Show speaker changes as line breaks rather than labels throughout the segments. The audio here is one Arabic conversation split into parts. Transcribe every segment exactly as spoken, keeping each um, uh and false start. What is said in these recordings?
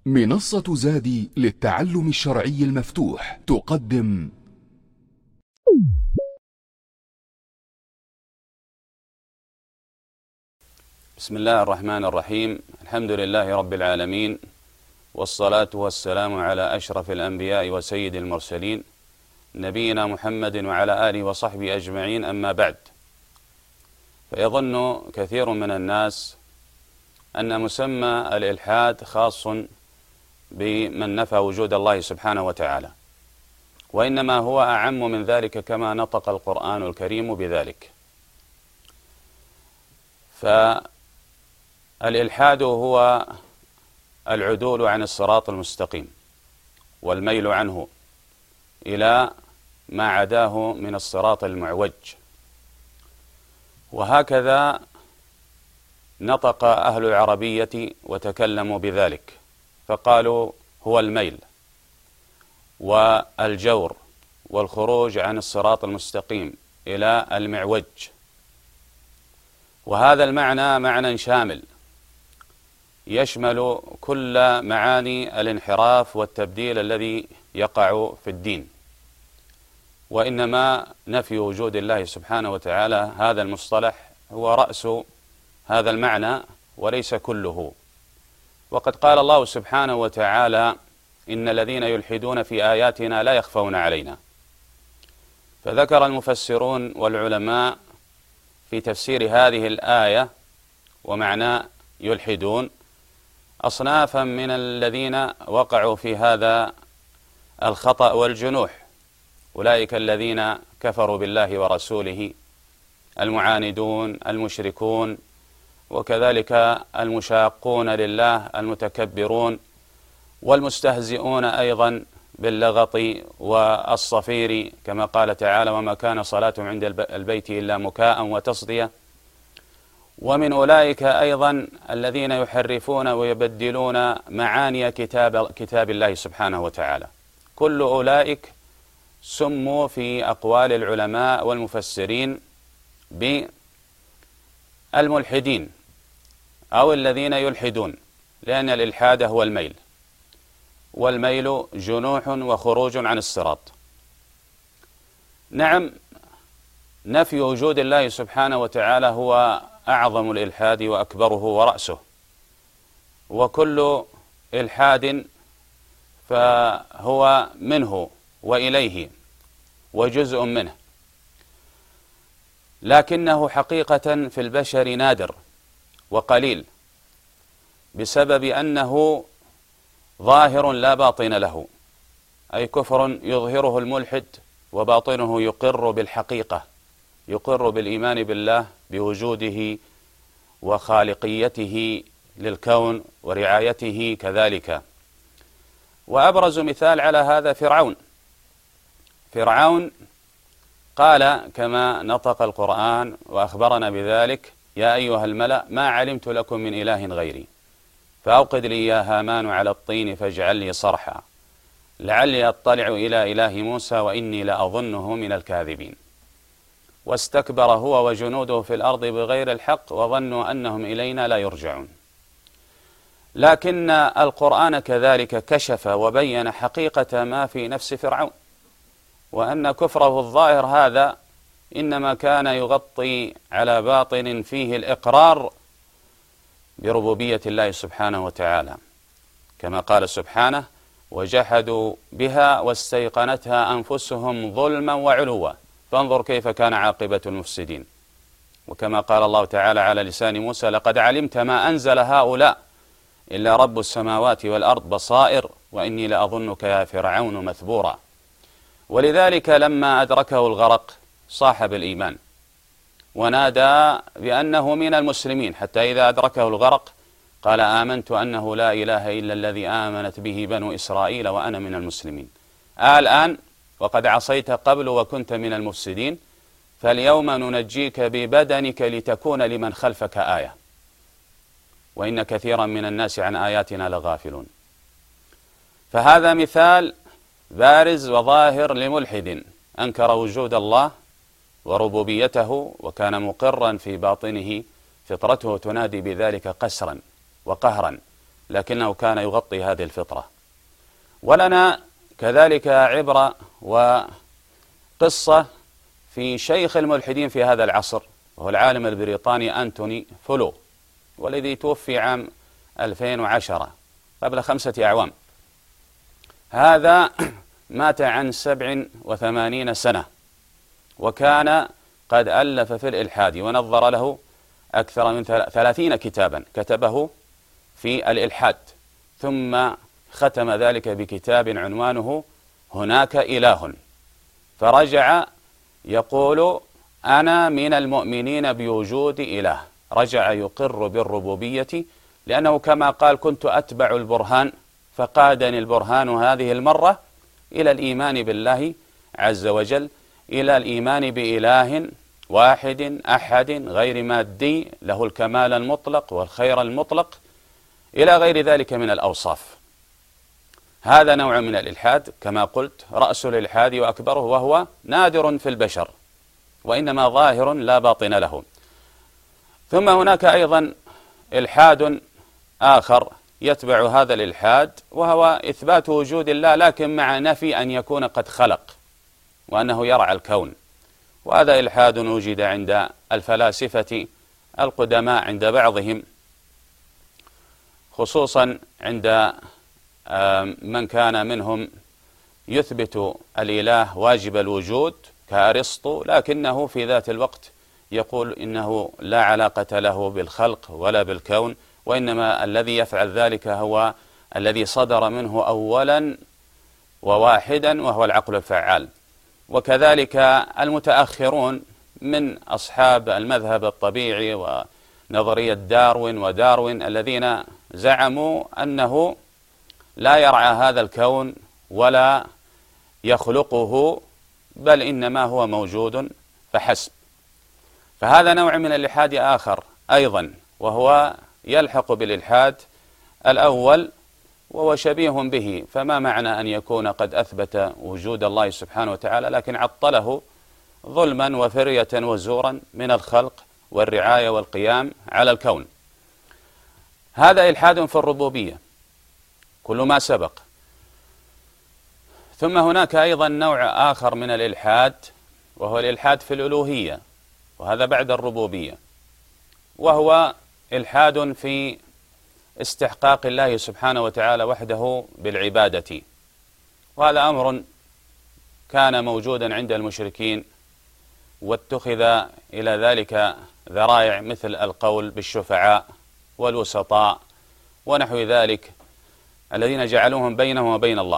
منصة زادي للتعلم الشرعي المفتوح تقدم
بسم الله الرحمن الرحيم. الحمد لله رب العالمين، والصلاة والسلام على أشرف الأنبياء وسيد المرسلين نبينا محمد وعلى آله وصحبه أجمعين. أما بعد، فيظن كثير من الناس أن مسمى الإلحاد خاص بمن نفى وجود الله سبحانه وتعالى، وإنما هو أعم من ذلك كما نطق القرآن الكريم بذلك. فالإلحاد هو العدول عن الصراط المستقيم والميل عنه إلى ما عداه من الصراط المعوج، وهكذا نطق أهل العربية وتكلموا بذلك، فقالوا هو الميل والجور والخروج عن الصراط المستقيم إلى المعوج. وهذا المعنى معنى شامل يشمل كل معاني الانحراف والتبديل الذي يقع في الدين، وإنما نفي وجود الله سبحانه وتعالى هذا المصطلح هو رأس هذا المعنى وليس كله. وقد قال الله سبحانه وتعالى: إن الذين يلحدون في آياتنا لا يخفون علينا. فذكر المفسرون والعلماء في تفسير هذه الآية ومعنى يلحدون أصنافا من الذين وقعوا في هذا الخطأ والجنوح، أولئك الذين كفروا بالله ورسوله، المعاندون المشركون، وكذلك المشاقون لله المتكبرون، والمستهزئون أيضا باللغط والصفير، كما قال تعالى: وما كان صلاتهم عند البيت إلا مكاء وتصدية. ومن أولئك أيضا الذين يحرفون ويبدلون معاني كتاب, كتاب الله سبحانه وتعالى. كل أولئك سموا في أقوال العلماء والمفسرين بالملحدين أو الذين يلحدون، لأن الإلحاد هو الميل، والميل جنوح وخروج عن الصراط. نعم، نفي وجود الله سبحانه وتعالى هو أعظم الإلحاد وأكبره ورأسه، وكل إلحاد فهو منه وإليه وجزء منه، لكنه حقيقة في البشر نادر وقليل، بسبب أنه ظاهر لا باطن له، أي كفر يظهره الملحد وباطنه يقر بالحقيقة، يقر بالإيمان بالله بوجوده وخالقيته للكون ورعايته كذلك. وأبرز مثال على هذا فرعون. فرعون قال كما نطق القرآن وأخبرنا بذلك: يا أيها الملأ ما علمت لكم من إله غيري فأوقد لي يا هامان على الطين فاجعل لي صرحا لعلي أطلع إلى إله موسى وإني لأظنه من الكاذبين. واستكبر هو وجنوده في الأرض بغير الحق وظنوا أنهم إلينا لا يرجعون. لكن القرآن كذلك كشف وبين حقيقة ما في نفس فرعون، وأن كفره الظاهر هذا إنما كان يغطي على باطن فيه الإقرار بربوبية الله سبحانه وتعالى، كما قال سبحانه: وجحدوا بها واستيقنتها أنفسهم ظلما وعلوا فانظر كيف كان عاقبة المفسدين. وكما قال الله تعالى على لسان موسى: لقد علمت ما أنزل هؤلاء إلا رب السماوات والأرض بصائر وإني لأظنك يا فرعون مثبورا. ولذلك لما أدركه الغرق صاح بالإيمان ونادى بأنه من المسلمين، حتى إذا أدركه الغرق قال: آمنت أنه لا إله إلا الذي آمنت به بنو إسرائيل وأنا من المسلمين. آه الآن وقد عصيت قبل وكنت من المفسدين، فاليوم ننجيك ببدنك لتكون لمن خلفك آية وإن كثيرا من الناس عن آياتنا لغافلون. فهذا مثال بارز وظاهر لملحد أنكر وجود الله وربوبيته، وكان مقرا في باطنه فطرته تنادي بذلك قسرا وقهرا، لكنه كان يغطي هذه الفطرة. ولنا كذلك عبرة وقصة في شيخ الملحدين في هذا العصر، وهو العالم البريطاني أنتوني فلو، والذي توفي عام ألفين وعشرة قبل خمسة أعوام. هذا مات عن سبع وثمانين سنة، وكان قد ألف في الإلحاد ونظر له أكثر من ثلاثين كتابا كتبه في الإلحاد، ثم ختم ذلك بكتاب عنوانه هناك إله، فرجع يقول أنا من المؤمنين بوجود إله. رجع يقر بالربوبية، لأنه كما قال كنت أتبع البرهان فقادني البرهان هذه المرة إلى الإيمان بالله عز وجل، إلى الإيمان بإله واحد أحد غير مادي له الكمال المطلق والخير المطلق إلى غير ذلك من الأوصاف. هذا نوع من الإلحاد كما قلت، رأس الإلحاد وأكبره، وهو نادر في البشر وإنما ظاهر لا باطن له. ثم هناك أيضا إلحاد آخر يتبع هذا الإلحاد، وهو إثبات وجود الله لكن مع نفي أن يكون قد خلق وأنه يرعى الكون، وهذا إلحاد وجد عند الفلاسفة القدماء عند بعضهم، خصوصا عند من كان منهم يثبت الإله واجب الوجود كأرسطو، لكنه في ذات الوقت يقول إنه لا علاقة له بالخلق ولا بالكون، وإنما الذي يفعل ذلك هو الذي صدر منه أولا وواحدا وهو العقل الفعال. وكذلك المتأخرون من أصحاب المذهب الطبيعي ونظرية داروين وداروين الذين زعموا أنه لا يرعى هذا الكون ولا يخلقه، بل إنما هو موجود فحسب. فهذا نوع من الإلحاد آخر أيضا، وهو يلحق بالإلحاد الأول وهو شبيه به. فما معنى أن يكون قد أثبت وجود الله سبحانه وتعالى لكن عطله ظلما وفرية وزورا من الخلق والرعاية والقيام على الكون؟ هذا إلحاد في الربوبية كل ما سبق. ثم هناك أيضا نوع آخر من الإلحاد، وهو الإلحاد في الألوهية، وهذا بعد الربوبية، وهو إلحاد في استحقاق الله سبحانه وتعالى وحده بالعبادة. وهذا أمر كان موجودا عند المشركين، واتخذ إلى ذلك ذرائع مثل القول بالشفعاء والوسطاء ونحو ذلك الذين جعلوهم بينهم وبين الله،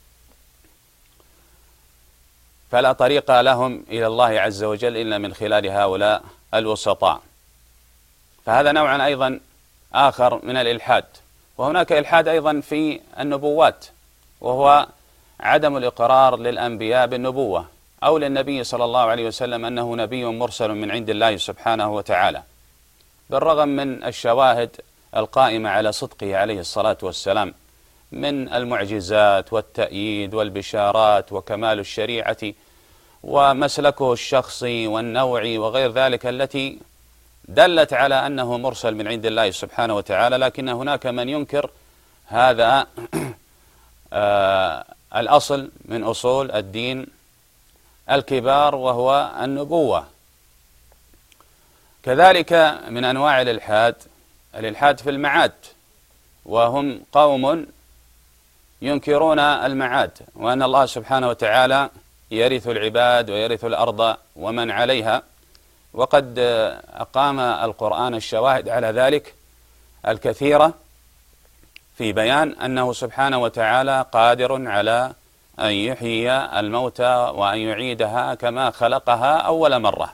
فلا طريق لهم إلى الله عز وجل إلا من خلال هؤلاء الوسطاء. فهذا نوع أيضا آخر من الإلحاد. وهناك إلحاد أيضا في النبوات، وهو عدم الإقرار للأنبياء بالنبوة أو للنبي صلى الله عليه وسلم أنه نبي مرسل من عند الله سبحانه وتعالى، بالرغم من الشواهد القائمة على صدقه عليه الصلاة والسلام من المعجزات والتأييد والبشارات وكمال الشريعة ومسلكه الشخصي والنوعي وغير ذلك التي دلت على أنه مرسل من عند الله سبحانه وتعالى. لكن هناك من ينكر هذا آه الأصل من أصول الدين الكبار، وهو النبوة. كذلك من أنواع الإلحاد الإلحاد في المعاد، وهم قوم ينكرون المعاد، وأن الله سبحانه وتعالى يرث العباد ويرث الأرض ومن عليها، وقد أقام القرآن الشواهد على ذلك الكثيرة في بيان أنه سبحانه وتعالى قادر على أن يحيي الموتى وأن يعيدها كما خلقها أول مرة.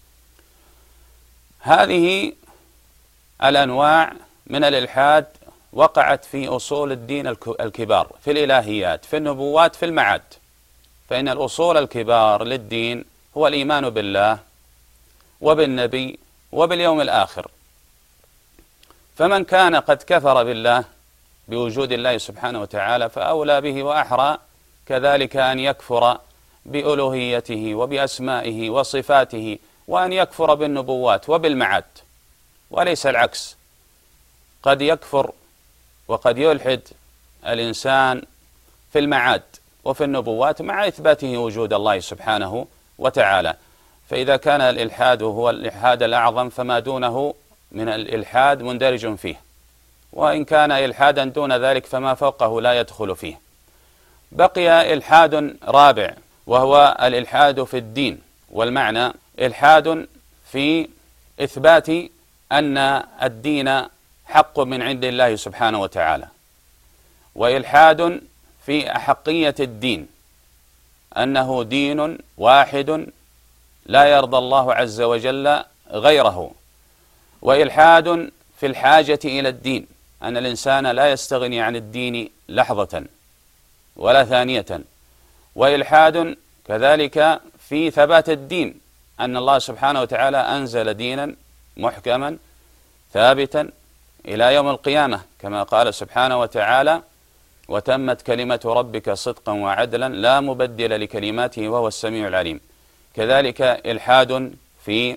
هذه الأنواع من الإلحاد وقعت في أصول الدين الكبار، في الإلهيات، في النبوات، في المعاد. فإن الأصول الكبار للدين هو الإيمان بالله وبالنبي وباليوم الآخر. فمن كان قد كفر بالله بوجود الله سبحانه وتعالى فأولى به وأحرى كذلك أن يكفر بألوهيته وبأسمائه وصفاته، وأن يكفر بالنبوات وبالمعاد، وليس العكس. قد يكفر وقد يلحد الإنسان في المعاد وفي النبوات مع إثباته وجود الله سبحانه وتعالى. فإذا كان الإلحاد هو الإلحاد الأعظم فما دونه من الإلحاد مندرج فيه، وإن كان إلحادا دون ذلك فما فوقه لا يدخل فيه. بقي إلحاد رابع وهو الإلحاد في الدين، والمعنى إلحاد في إثبات أن الدين حق من عند الله سبحانه وتعالى، وإلحاد في أحقية الدين أنه دين واحد لا يرضى الله عز وجل غيره، وإلحاد في الحاجة إلى الدين أن الإنسان لا يستغني عن الدين لحظة ولا ثانية، وإلحاد كذلك في ثبات الدين أن الله سبحانه وتعالى أنزل دينا محكما ثابتا إلى يوم القيامة كما قال سبحانه وتعالى: وتمت كلمة ربك صدقا وعدلا لا مبدل لكلماته وهو السميع العليم. كذلك إلحاد في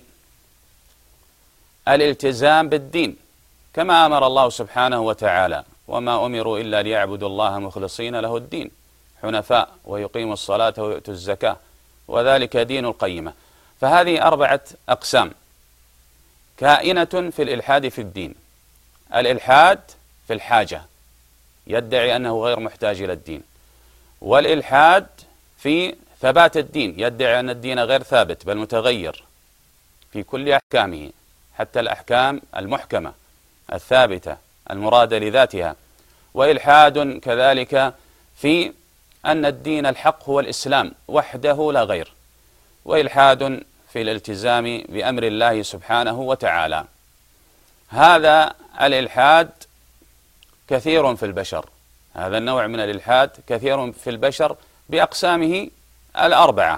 الالتزام بالدين كما أمر الله سبحانه وتعالى: وما أمروا إلا ليعبدوا الله مخلصين له الدين حنفاء ويقيموا الصلاة ويؤتوا الزكاة وذلك دين القيمة. فهذه أربعة أقسام كائنة في الإلحاد في الدين. الإلحاد في الحاجة يدعي أنه غير محتاج إلى الدين، والإلحاد في ثبات الدين يدعي أن الدين غير ثابت بل متغير في كل أحكامه حتى الأحكام المحكمة الثابتة المرادة لذاتها، وإلحاد كذلك في أن الدين الحق هو الإسلام وحده لا غير، وإلحاد في الالتزام بأمر الله سبحانه وتعالى. هذا الإلحاد كثير في البشر، هذا النوع من الإلحاد كثير في البشر بأقسامه الأربعة.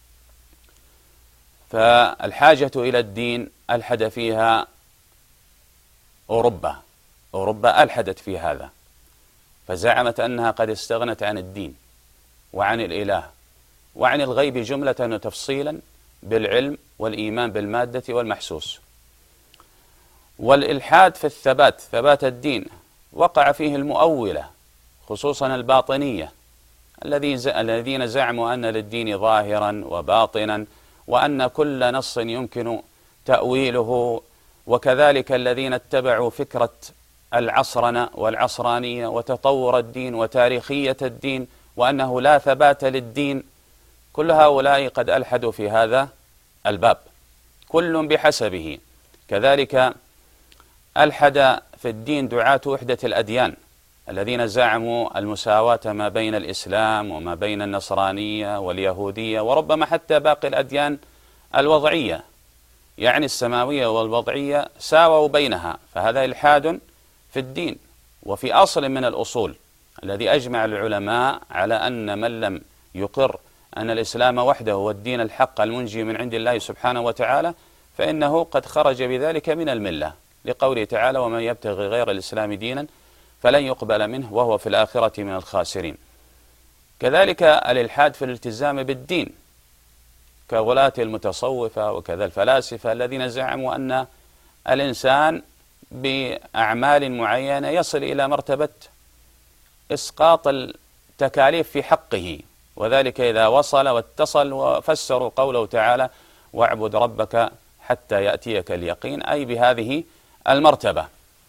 فالحاجة إلى الدين ألحد فيها أوروبا أوروبا ألحدت في هذا، فزعمت أنها قد استغنت عن الدين وعن الإله وعن الغيب جملة وتفصيلا بالعلم والإيمان بالمادة والمحسوس. والإلحاد في الثبات ثبات الدين وقع فيه المؤولة خصوصا الباطنية الذين زعموا أن للدين ظاهرا وباطنا وأن كل نص يمكن تأويله، وكذلك الذين اتبعوا فكرة العصرنة والعصرانية وتطور الدين وتاريخية الدين وأنه لا ثبات للدين. كل هؤلاء قد ألحدوا في هذا الباب كل بحسبه. كذلك ألحد في الدين دعاة وحدة الأديان الذين زعموا المساواة ما بين الإسلام وما بين النصرانية واليهودية وربما حتى باقي الأديان الوضعية، يعني السماوية والوضعية ساووا بينها، فهذا إلحاد في الدين وفي أصل من الأصول الذي أجمع العلماء على أن من لم يقر أن الإسلام وحده هو الدين الحق المنجي من عند الله سبحانه وتعالى فإنه قد خرج بذلك من الملة، لقوله تعالى: ومن يبتغي غير الإسلام دينا فلن يقبل منه وهو في الآخرة من الخاسرين. كذلك الإلحاد في الالتزام بالدين كغلاة المتصوفة وكذا الفلاسفة الذين زعموا أن الإنسان بأعمال معينة يصل إلى مرتبة إسقاط التكاليف في حقه، وذلك إذا وصل واتصل، وفسروا قوله تعالى: واعبد ربك حتى يأتيك اليقين، أي بهذه المرتبة.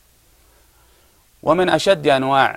ومن أشد أنواع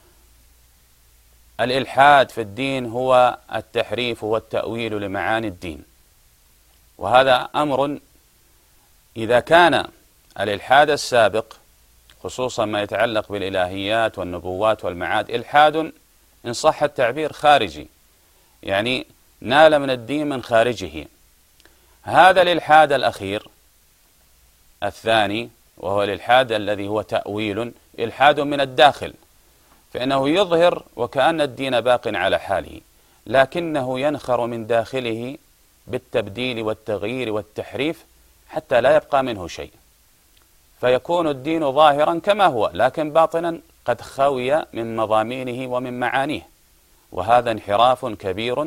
الإلحاد في الدين هو التحريف والتأويل لمعاني الدين، وهذا أمر إذا كان الإلحاد السابق خصوصا ما يتعلق بالإلهيات والنبوات والمعاد إلحاد إن صح التعبير خارجي، يعني نال من الدين من خارجه. هذا الإلحاد الأخير الثاني وهو الإلحاد الذي هو تأويل إلحاد من الداخل، فإنه يظهر وكأن الدين باق على حاله، لكنه ينخر من داخله بالتبديل والتغيير والتحريف حتى لا يبقى منه شيء، فيكون الدين ظاهرا كما هو لكن باطنا قد خوي من مضامينه ومن معانيه، وهذا انحراف كبير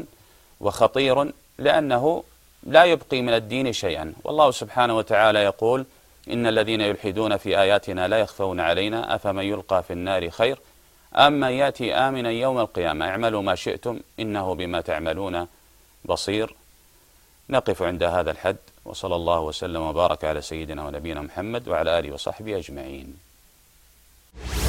وخطير لأنه لا يبقي من الدين شيئا. والله سبحانه وتعالى يقول: إن الذين يلحدون في آياتنا لا يخفون علينا أفمن يلقى في النار خير أم من يأتي آمنا يوم القيامة اعملوا ما شئتم إنه بما تعملون بصير. نقف عند هذا الحد، وصلى الله وسلم وبارك على سيدنا ونبينا محمد وعلى آله وصحبه أجمعين.